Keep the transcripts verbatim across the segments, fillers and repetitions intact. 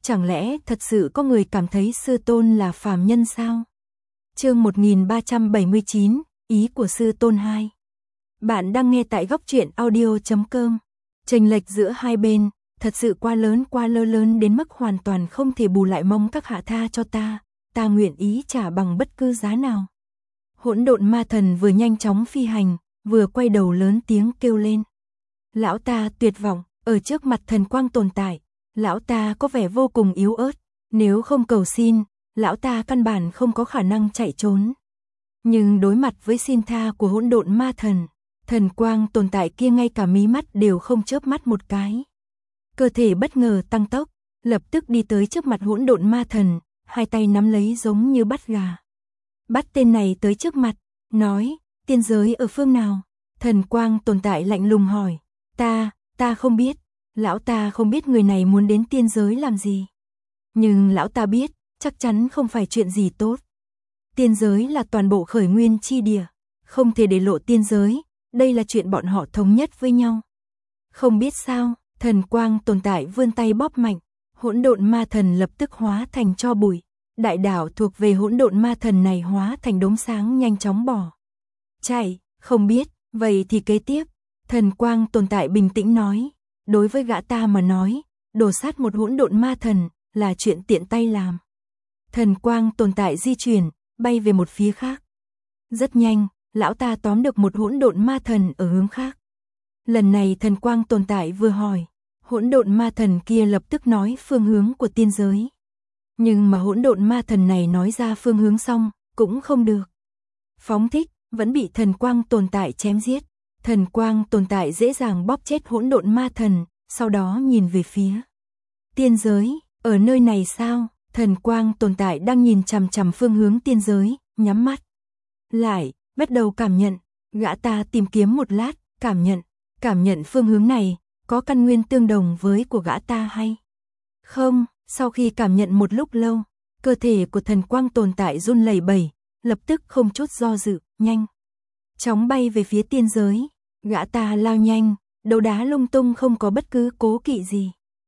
chẳng lẽ thật sự có người cảm thấy sư tôn là phàm nhân sao? Chương một nghìn ba trăm bảy mươi chín, ý của sư tôn hai. Bạn đang nghe tại góc truyện audio chấm com. Chênh lệch giữa hai bên thật sự quá lớn, quá lơ lớn đến mức hoàn toàn không thể bù lại, mong các hạ tha cho ta, ta nguyện ý trả bằng bất cứ giá nào. Hỗn độn ma thần vừa nhanh chóng phi hành, vừa quay đầu lớn tiếng kêu lên. Lão ta tuyệt vọng, ở trước mặt thần quang tồn tại, lão ta có vẻ vô cùng yếu ớt, nếu không cầu xin, lão ta căn bản không có khả năng chạy trốn. Nhưng đối mặt với xin tha của hỗn độn ma thần, thần quang tồn tại kia ngay cả mí mắt đều không chớp mắt một cái. Cơ thể bất ngờ tăng tốc, lập tức đi tới trước mặt hỗn độn ma thần, hai tay nắm lấy giống như bắt gà. Bắt tên này tới trước mặt, nói, tiên giới ở phương nào? Thần quang tồn tại lạnh lùng hỏi, ta, ta không biết, lão ta không biết người này muốn đến tiên giới làm gì. Nhưng lão ta biết, chắc chắn không phải chuyện gì tốt. Tiên giới là toàn bộ khởi nguyên chi địa, không thể để lộ tiên giới, đây là chuyện bọn họ thống nhất với nhau. Không biết sao, thần quang tồn tại vươn tay bóp mạnh, hỗn độn ma thần lập tức hóa thành tro bụi. Đại đảo thuộc về hỗn độn ma thần này hóa thành đốm sáng nhanh chóng bỏ chạy. Không biết, vậy thì kế tiếp, thần quang tồn tại bình tĩnh nói, đối với gã ta mà nói, đổ sát một hỗn độn ma thần là chuyện tiện tay làm. Thần quang tồn tại di chuyển, bay về một phía khác. Rất nhanh, lão ta tóm được một hỗn độn ma thần ở hướng khác. Lần này thần quang tồn tại vừa hỏi, hỗn độn ma thần kia lập tức nói phương hướng của tiên giới. Nhưng mà hỗn độn ma thần này nói ra phương hướng xong, cũng không được. Phóng thích, vẫn bị thần quang tồn tại chém giết. Thần quang tồn tại dễ dàng bóp chết hỗn độn ma thần, sau đó nhìn về phía tiên giới, ở nơi này sao? Thần quang tồn tại đang nhìn chằm chằm phương hướng tiên giới, nhắm mắt lại, bắt đầu cảm nhận. Gã ta tìm kiếm một lát, cảm nhận, cảm nhận phương hướng này, có căn nguyên tương đồng với của gã ta hay không? Sau khi cảm nhận một lúc lâu, cơ thể của thần quang tồn tại run lẩy bẩy, lập tức không chút do dự, nhanh chóng bay về phía tiên giới. Gã ta lao nhanh, đấu đá lung tung, không có bất cứ cố kỵ gì.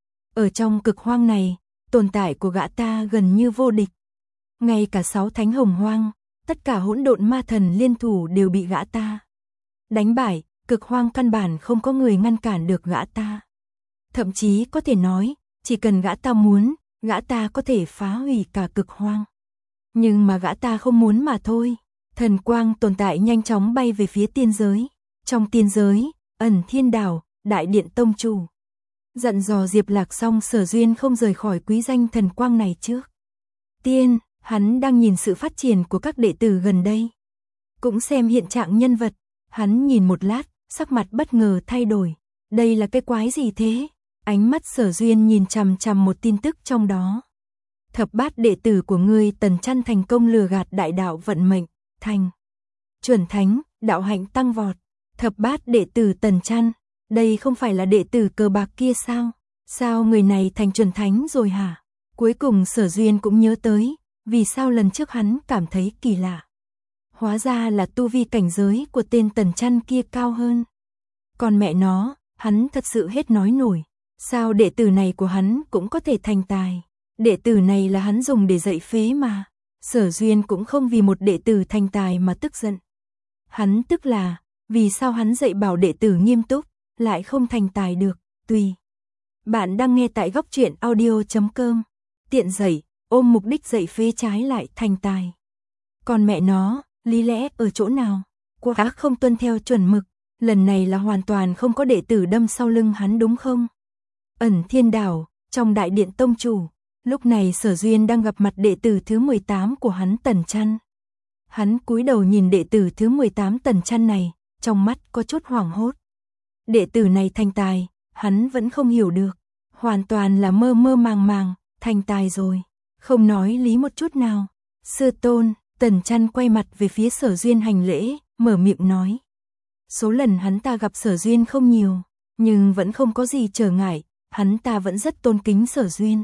Ở trong cực hoang này, tồn tại của gã ta gần như vô địch. Ngay cả sáu thánh hồng hoang, tất cả hỗn độn ma thần liên thủ đều bị gã ta đánh bại, cực hoang căn bản không có người ngăn cản được gã ta. Thậm chí có thể nói, chỉ cần gã ta muốn, gã ta có thể phá hủy cả cực hoang. Nhưng mà gã ta không muốn mà thôi. Thần quang tồn tại nhanh chóng bay về phía tiên giới. Trong tiên giới, Ẩn Thiên Đảo, đại điện tông chủ dặn dò Diệp Lạc xong, Sở Duyên không rời khỏi quý danh thần quang này trước tiên. Hắn đang nhìn sự phát triển của các đệ tử gần đây, cũng xem hiện trạng nhân vật. Hắn nhìn một lát, sắc mặt bất ngờ thay đổi. Đây là cái quái gì thế? Ánh mắt Sở Duyên nhìn chằm chằm một tin tức trong đó. Thập bát đệ tử của ngươi Tần Chăn thành công lừa gạt đại đạo vận mệnh, thành chuẩn thánh, đạo hạnh tăng vọt. Thập bát đệ tử Tần Chăn, đây không phải là đệ tử cờ bạc kia sao? Sao người này thành chuẩn thánh rồi hả? Cuối cùng Sở Duyên cũng nhớ tới, vì sao lần trước hắn cảm thấy kỳ lạ. Hóa ra là tu vi cảnh giới của tên Tần Chăn kia cao hơn. Còn mẹ nó, hắn thật sự hết nói nổi. Sao đệ tử này của hắn cũng có thể thành tài? Đệ tử này là hắn dùng để dạy phế mà. Sở Duyên cũng không vì một đệ tử thành tài mà tức giận. Hắn tức là, vì sao hắn dạy bảo đệ tử nghiêm túc, lại không thành tài được, tùy. Bạn đang nghe tại góc truyện audio chấm com. Tiện dạy, ôm mục đích dạy phế trái lại thành tài. Còn mẹ nó, lý lẽ ở chỗ nào? Quá không tuân theo chuẩn mực. Lần này là hoàn toàn không có đệ tử đâm sau lưng hắn đúng không? Ẩn Thiên Đảo, trong đại điện tông chủ, lúc này Sở Duyên đang gặp mặt đệ tử thứ mười tám của hắn Tần Chăn. Hắn cúi đầu nhìn đệ tử thứ mười tám Tần Chăn này, trong mắt có chút hoảng hốt. Đệ tử này thành tài, hắn vẫn không hiểu được, hoàn toàn là mơ mơ màng màng, thành tài rồi, không nói lý một chút nào. Sư tôn, Tần Chăn quay mặt về phía Sở Duyên hành lễ, mở miệng nói. Số lần hắn ta gặp Sở Duyên không nhiều, nhưng vẫn không có gì trở ngại, hắn ta vẫn rất tôn kính Sở Duyên.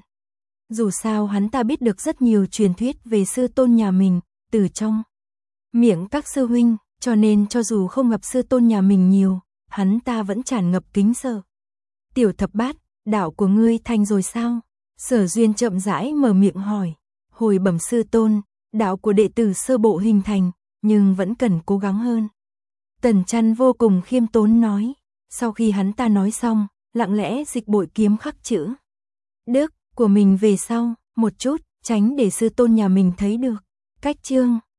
Dù sao hắn ta biết được rất nhiều truyền thuyết về sư tôn nhà mình, từ trong miệng các sư huynh, cho nên cho dù không gặp sư tôn nhà mình nhiều, hắn ta vẫn tràn ngập kính sợ. Tiểu thập bát, đạo của ngươi thành rồi sao? Sở Duyên chậm rãi mở miệng hỏi, hồi bẩm sư tôn, đạo của đệ tử sơ bộ hình thành, nhưng vẫn cần cố gắng hơn. Tần Chăn vô cùng khiêm tốn nói, sau khi hắn ta nói xong, lặng lẽ dịch bội kiếm khắc chữ Đức của mình về sau, một chút, tránh để sư tôn nhà mình thấy được. Cách chương